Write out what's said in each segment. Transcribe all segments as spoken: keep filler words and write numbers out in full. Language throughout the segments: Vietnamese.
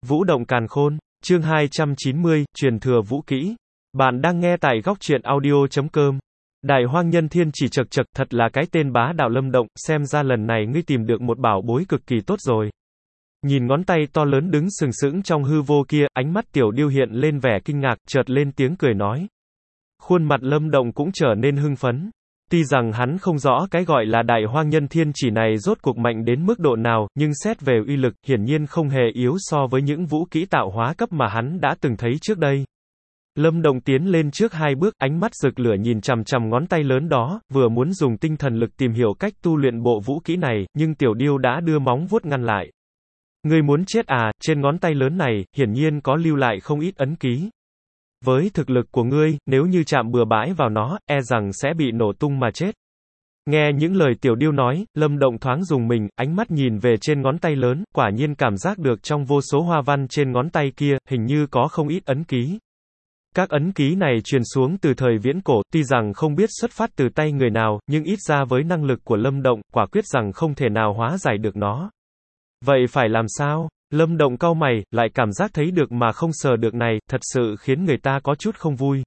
Vũ động càn khôn, chương hai trăm chín mươi, truyền thừa vũ kỹ. Bạn đang nghe tại góc truyện audio chấm com. Đại Hoang Nhân Thiên Chỉ chật chật, thật là cái tên bá đạo Lâm Động, xem ra lần này ngươi tìm được một bảo bối cực kỳ tốt rồi. Nhìn ngón tay to lớn đứng sừng sững trong hư vô kia, ánh mắt Tiểu Điêu hiện lên vẻ kinh ngạc, chợt lên tiếng cười nói. Khuôn mặt Lâm Động cũng trở nên hưng phấn. Tuy rằng hắn không rõ cái gọi là Đại Hoang Nhân Thiên Chỉ này rốt cuộc mạnh đến mức độ nào, nhưng xét về uy lực, hiển nhiên không hề yếu so với những vũ kỹ tạo hóa cấp mà hắn đã từng thấy trước đây. Lâm Động tiến lên trước hai bước, ánh mắt rực lửa nhìn chằm chằm ngón tay lớn đó, vừa muốn dùng tinh thần lực tìm hiểu cách tu luyện bộ vũ kỹ này, nhưng Tiểu Điêu đã đưa móng vuốt ngăn lại. Ngươi muốn chết à, trên ngón tay lớn này, hiển nhiên có lưu lại không ít ấn ký. Với thực lực của ngươi, nếu như chạm bừa bãi vào nó, e rằng sẽ bị nổ tung mà chết. Nghe những lời Tiểu Điêu nói, Lâm Động thoáng dùng mình, ánh mắt nhìn về trên ngón tay lớn, quả nhiên cảm giác được trong vô số hoa văn trên ngón tay kia, hình như có không ít ấn ký. Các ấn ký này truyền xuống từ thời viễn cổ, tuy rằng không biết xuất phát từ tay người nào, nhưng ít ra với năng lực của Lâm Động, quả quyết rằng không thể nào hóa giải được nó. Vậy phải làm sao? Lâm Động cau mày, lại cảm giác thấy được mà không sờ được này, thật sự khiến người ta có chút không vui.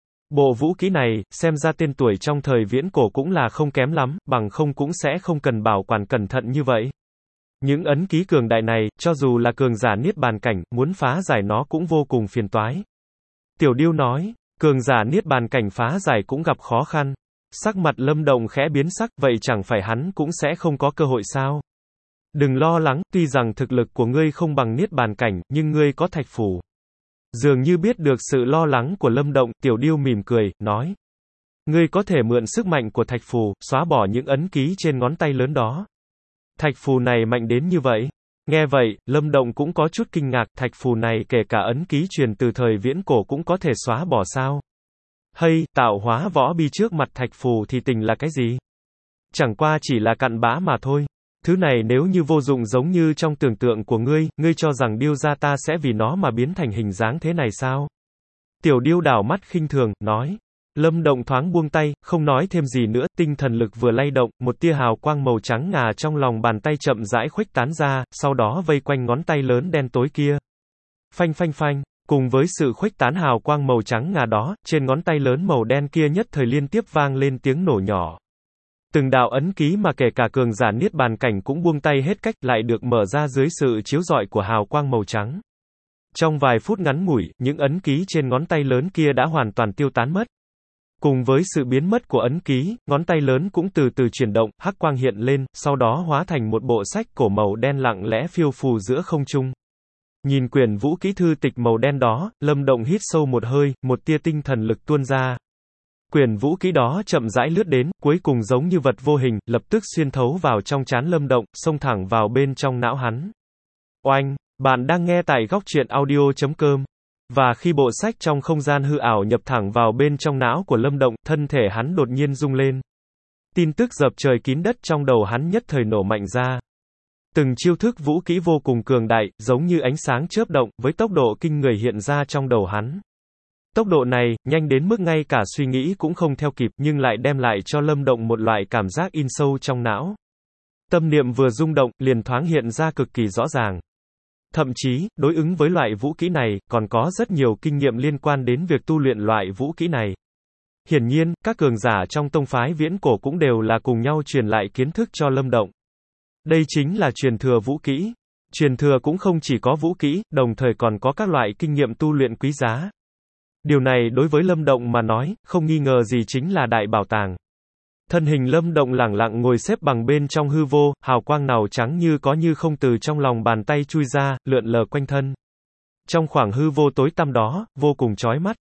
Bộ vũ kỹ này, xem ra tên tuổi trong thời viễn cổ cũng là không kém lắm, bằng không cũng sẽ không cần bảo quản cẩn thận như vậy. Những ấn ký cường đại này, cho dù là cường giả niết bàn cảnh, muốn phá giải nó cũng vô cùng phiền toái. Tiểu Điêu nói, cường giả niết bàn cảnh phá giải cũng gặp khó khăn. Sắc mặt Lâm Động khẽ biến sắc, vậy chẳng phải hắn cũng sẽ không có cơ hội sao? Đừng lo lắng, tuy rằng thực lực của ngươi không bằng niết bàn cảnh, nhưng ngươi có thạch phù. Dường như biết được sự lo lắng của Lâm Động, Tiểu Điêu mỉm cười, nói. Ngươi có thể mượn sức mạnh của thạch phù, xóa bỏ những ấn ký trên ngón tay lớn đó. Thạch phù này mạnh đến như vậy. Nghe vậy, Lâm Động cũng có chút kinh ngạc, thạch phù này kể cả ấn ký truyền từ thời viễn cổ cũng có thể xóa bỏ sao? Hay, tạo hóa võ bi trước mặt thạch phù thì tình là cái gì? Chẳng qua chỉ là cặn bã mà thôi. Thứ này nếu như vô dụng giống như trong tưởng tượng của ngươi, ngươi cho rằng Điêu gia ta sẽ vì nó mà biến thành hình dáng thế này sao? Tiểu Điêu đảo mắt khinh thường, nói. Lâm Động thoáng buông tay, không nói thêm gì nữa, tinh thần lực vừa lay động, một tia hào quang màu trắng ngà trong lòng bàn tay chậm rãi khuếch tán ra, sau đó vây quanh ngón tay lớn đen tối kia. Phanh phanh phanh, cùng với sự khuếch tán hào quang màu trắng ngà đó, trên ngón tay lớn màu đen kia nhất thời liên tiếp vang lên tiếng nổ nhỏ. Từng đạo ấn ký mà kể cả cường giả niết bàn cảnh cũng buông tay hết cách, lại được mở ra dưới sự chiếu rọi của hào quang màu trắng. Trong vài phút ngắn ngủi, những ấn ký trên ngón tay lớn kia đã hoàn toàn tiêu tán mất. Cùng với sự biến mất của ấn ký, ngón tay lớn cũng từ từ chuyển động, hắc quang hiện lên, sau đó hóa thành một bộ sách cổ màu đen lặng lẽ phiêu phù giữa không trung. Nhìn quyển vũ kỹ thư tịch màu đen đó, Lâm Động hít sâu một hơi, một tia tinh thần lực tuôn ra. Quyển vũ kỹ đó chậm rãi lướt đến, cuối cùng giống như vật vô hình, lập tức xuyên thấu vào trong trán Lâm Động, xông thẳng vào bên trong não hắn. Oanh, bạn đang nghe tại góc truyện audio chấm com. Và khi bộ sách trong không gian hư ảo nhập thẳng vào bên trong não của Lâm Động, thân thể hắn đột nhiên rung lên. Tin tức dập trời kín đất trong đầu hắn nhất thời nổ mạnh ra. Từng chiêu thức vũ kỹ vô cùng cường đại, giống như ánh sáng chớp động, với tốc độ kinh người hiện ra trong đầu hắn. Tốc độ này, nhanh đến mức ngay cả suy nghĩ cũng không theo kịp, nhưng lại đem lại cho Lâm Động một loại cảm giác in sâu trong não. Tâm niệm vừa rung động, liền thoáng hiện ra cực kỳ rõ ràng. Thậm chí, đối ứng với loại vũ kỹ này, còn có rất nhiều kinh nghiệm liên quan đến việc tu luyện loại vũ kỹ này. Hiển nhiên, các cường giả trong tông phái viễn cổ cũng đều là cùng nhau truyền lại kiến thức cho Lâm Động. Đây chính là truyền thừa vũ kỹ. Truyền thừa cũng không chỉ có vũ kỹ, đồng thời còn có các loại kinh nghiệm tu luyện quý giá. Điều này đối với Lâm Động mà nói, không nghi ngờ gì chính là đại bảo tàng. Thân hình Lâm Động lẳng lặng ngồi xếp bằng bên trong hư vô, hào quang nào trắng như có như không từ trong lòng bàn tay chui ra, lượn lờ quanh thân. Trong khoảng hư vô tối tăm đó, vô cùng chói mắt.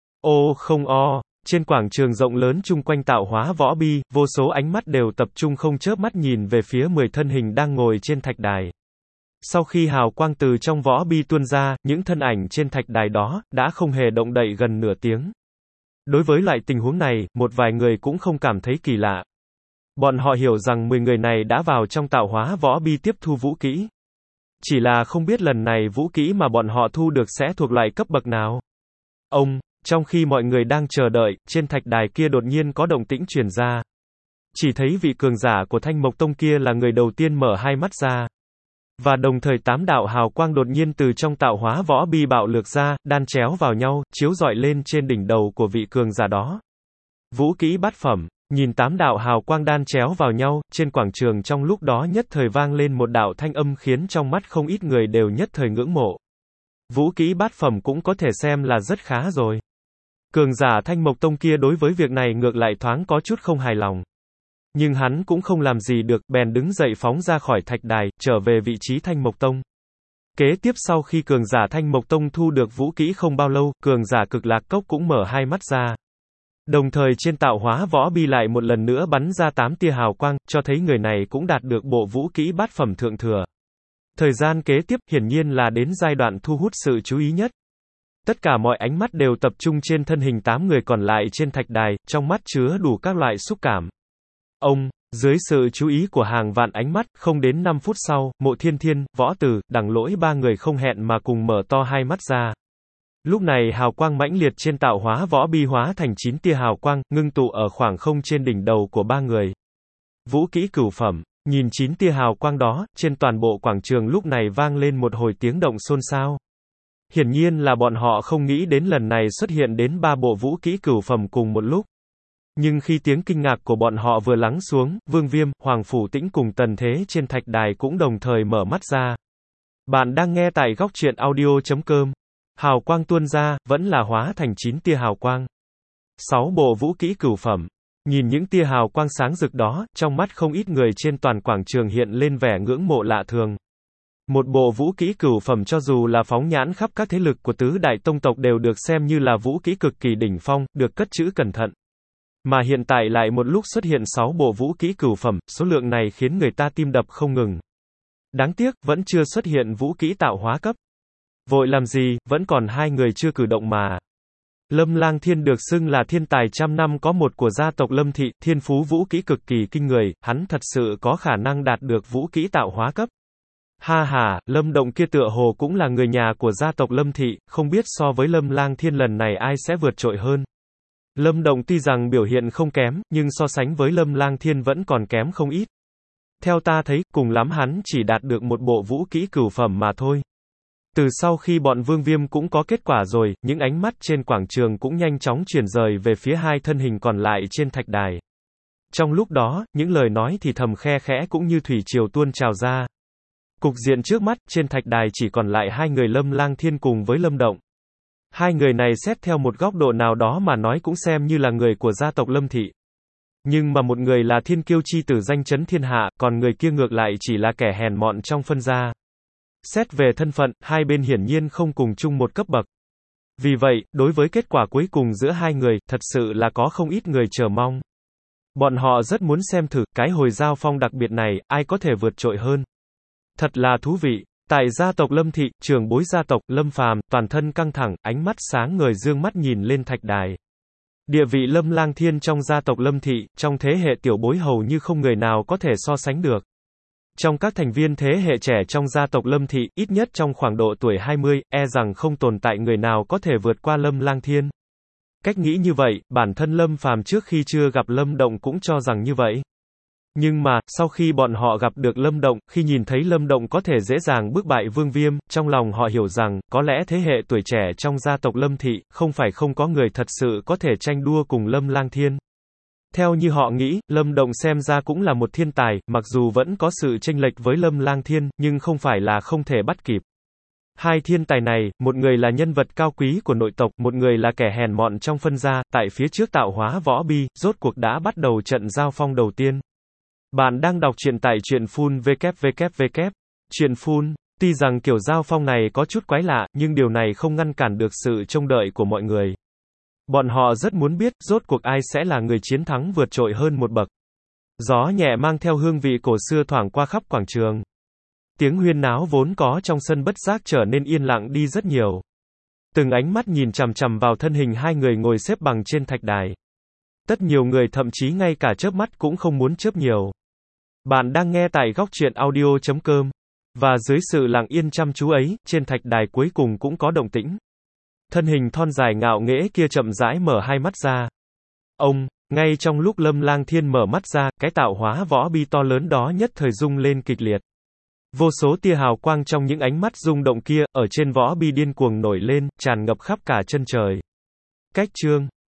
Ô không o, trên quảng trường rộng lớn chung quanh tạo hóa võ bi, vô số ánh mắt đều tập trung không chớp mắt nhìn về phía mười thân hình đang ngồi trên thạch đài. Sau khi hào quang từ trong võ bi tuôn ra, những thân ảnh trên thạch đài đó, đã không hề động đậy gần nửa tiếng. Đối với loại tình huống này, một vài người cũng không cảm thấy kỳ lạ. Bọn họ hiểu rằng mười người này đã vào trong tạo hóa võ bi tiếp thu vũ kỹ. Chỉ là không biết lần này vũ kỹ mà bọn họ thu được sẽ thuộc loại cấp bậc nào. Ông, trong khi mọi người đang chờ đợi, trên thạch đài kia đột nhiên có động tĩnh truyền ra. Chỉ thấy vị cường giả của Thanh Mộc Tông kia là người đầu tiên mở hai mắt ra. Và đồng thời tám đạo hào quang đột nhiên từ trong tạo hóa võ bi bạo lược ra, đan chéo vào nhau, chiếu rọi lên trên đỉnh đầu của vị cường giả đó. Vũ kỹ bát phẩm. Nhìn tám đạo hào quang đan chéo vào nhau, trên quảng trường trong lúc đó nhất thời vang lên một đạo thanh âm khiến trong mắt không ít người đều nhất thời ngưỡng mộ. Vũ kỹ bát phẩm cũng có thể xem là rất khá rồi. Cường giả Thanh Mộc Tông kia đối với việc này ngược lại thoáng có chút không hài lòng. Nhưng hắn cũng không làm gì được, bèn đứng dậy phóng ra khỏi thạch đài, trở về vị trí Thanh Mộc Tông. Kế tiếp sau khi cường giả Thanh Mộc Tông thu được vũ kỹ không bao lâu, cường giả Cực Lạc Cốc cũng mở hai mắt ra. Đồng thời trên tạo hóa võ bi lại một lần nữa bắn ra tám tia hào quang, cho thấy người này cũng đạt được bộ vũ kỹ bát phẩm thượng thừa. Thời gian kế tiếp hiển nhiên là đến giai đoạn thu hút sự chú ý nhất. Tất cả mọi ánh mắt đều tập trung trên thân hình tám người còn lại trên thạch đài, trong mắt chứa đủ các loại xúc cảm. Ông, dưới sự chú ý của hàng vạn ánh mắt, không đến năm phút sau, Mộ Thiên Thiên, Võ Tử, Đằng Lỗi ba người không hẹn mà cùng mở to hai mắt ra. Lúc này hào quang mãnh liệt trên tạo hóa võ bi hóa thành chín tia hào quang, ngưng tụ ở khoảng không trên đỉnh đầu của ba người. Vũ kỹ cửu phẩm. Nhìn chín tia hào quang đó, trên toàn bộ quảng trường lúc này vang lên một hồi tiếng động xôn xao. Hiển nhiên là bọn họ không nghĩ đến lần này xuất hiện đến ba bộ vũ kỹ cửu phẩm cùng một lúc. Nhưng khi tiếng kinh ngạc của bọn họ vừa lắng xuống, Vương Viêm, Hoàng Phủ Tĩnh cùng Tần Thế trên thạch đài cũng đồng thời mở mắt ra. Bạn đang nghe tại góc truyện audio chấm com. Hào quang tuôn ra, vẫn là hóa thành chín tia hào quang. Sáu bộ vũ kỹ cửu phẩm. Nhìn những tia hào quang sáng rực đó, trong mắt không ít người trên toàn quảng trường hiện lên vẻ ngưỡng mộ lạ thường. Một bộ vũ kỹ cửu phẩm cho dù là phóng nhãn khắp các thế lực của tứ đại tông tộc đều được xem như là vũ kỹ cực kỳ đỉnh phong, được cất trữ cẩn thận. Mà hiện tại lại một lúc xuất hiện sáu bộ vũ kỹ cửu phẩm, số lượng này khiến người ta tim đập không ngừng. Đáng tiếc, vẫn chưa xuất hiện vũ kỹ tạo hóa cấp. Vội làm gì, vẫn còn hai người chưa cử động mà. Lâm Lang Thiên được xưng là thiên tài trăm năm có một của gia tộc Lâm Thị, thiên phú vũ kỹ cực kỳ kinh người, hắn thật sự có khả năng đạt được vũ kỹ tạo hóa cấp. Ha ha, Lâm Động kia tựa hồ cũng là người nhà của gia tộc Lâm Thị, không biết so với Lâm Lang Thiên lần này ai sẽ vượt trội hơn. Lâm Động tuy rằng biểu hiện không kém, nhưng so sánh với Lâm Lang Thiên vẫn còn kém không ít. Theo ta thấy, cùng lắm hắn chỉ đạt được một bộ vũ kỹ cửu phẩm mà thôi. Từ sau khi bọn Vương Viêm cũng có kết quả rồi, những ánh mắt trên quảng trường cũng nhanh chóng chuyển rời về phía hai thân hình còn lại trên thạch đài. Trong lúc đó, những lời nói thì thầm khe khẽ cũng như thủy triều tuôn trào ra. Cục diện trước mắt, trên thạch đài chỉ còn lại hai người Lâm Lang Thiên cùng với Lâm Động. Hai người này xét theo một góc độ nào đó mà nói cũng xem như là người của gia tộc Lâm Thị. Nhưng mà một người là thiên kiêu chi tử danh chấn thiên hạ, còn người kia ngược lại chỉ là kẻ hèn mọn trong phân gia. Xét về thân phận, hai bên hiển nhiên không cùng chung một cấp bậc. Vì vậy, đối với kết quả cuối cùng giữa hai người, thật sự là có không ít người chờ mong. Bọn họ rất muốn xem thử, cái hồi giao phong đặc biệt này, ai có thể vượt trội hơn. Thật là thú vị. Tại gia tộc Lâm Thị, trưởng bối gia tộc, Lâm Phàm, toàn thân căng thẳng, ánh mắt sáng ngời dương mắt nhìn lên thạch đài. Địa vị Lâm Lang Thiên trong gia tộc Lâm Thị, trong thế hệ tiểu bối hầu như không người nào có thể so sánh được. Trong các thành viên thế hệ trẻ trong gia tộc Lâm Thị, ít nhất trong khoảng độ tuổi hai mươi, e rằng không tồn tại người nào có thể vượt qua Lâm Lang Thiên. Cách nghĩ như vậy, bản thân Lâm Phàm trước khi chưa gặp Lâm Động cũng cho rằng như vậy. Nhưng mà, sau khi bọn họ gặp được Lâm Động, khi nhìn thấy Lâm Động có thể dễ dàng bước bại Vương Viêm, trong lòng họ hiểu rằng, có lẽ thế hệ tuổi trẻ trong gia tộc Lâm Thị, không phải không có người thật sự có thể tranh đua cùng Lâm Lang Thiên. Theo như họ nghĩ, Lâm Động xem ra cũng là một thiên tài, mặc dù vẫn có sự chênh lệch với Lâm Lang Thiên, nhưng không phải là không thể bắt kịp. Hai thiên tài này, một người là nhân vật cao quý của nội tộc, một người là kẻ hèn mọn trong phân gia, tại phía trước tạo hóa võ bi, rốt cuộc đã bắt đầu trận giao phong đầu tiên. Bạn đang đọc truyện tại truyện full www. Truyện full, tuy rằng kiểu giao phong này có chút quái lạ, nhưng điều này không ngăn cản được sự trông đợi của mọi người. Bọn họ rất muốn biết, rốt cuộc ai sẽ là người chiến thắng vượt trội hơn một bậc. Gió nhẹ mang theo hương vị cổ xưa thoảng qua khắp quảng trường. Tiếng huyên náo vốn có trong sân bất giác trở nên yên lặng đi rất nhiều. Từng ánh mắt nhìn chằm chằm vào thân hình hai người ngồi xếp bằng trên thạch đài. Tất nhiều người thậm chí ngay cả chớp mắt cũng không muốn chớp nhiều. Bạn đang nghe tại góc truyện audio chấm com. Và dưới sự lặng yên chăm chú ấy, trên thạch đài cuối cùng cũng có động tĩnh. Thân hình thon dài ngạo nghễ kia chậm rãi mở hai mắt ra. Ông, ngay trong lúc Lâm Lang Thiên mở mắt ra, cái tạo hóa võ bi to lớn đó nhất thời rung lên kịch liệt. Vô số tia hào quang trong những ánh mắt rung động kia, ở trên võ bi điên cuồng nổi lên, tràn ngập khắp cả chân trời. Cách chương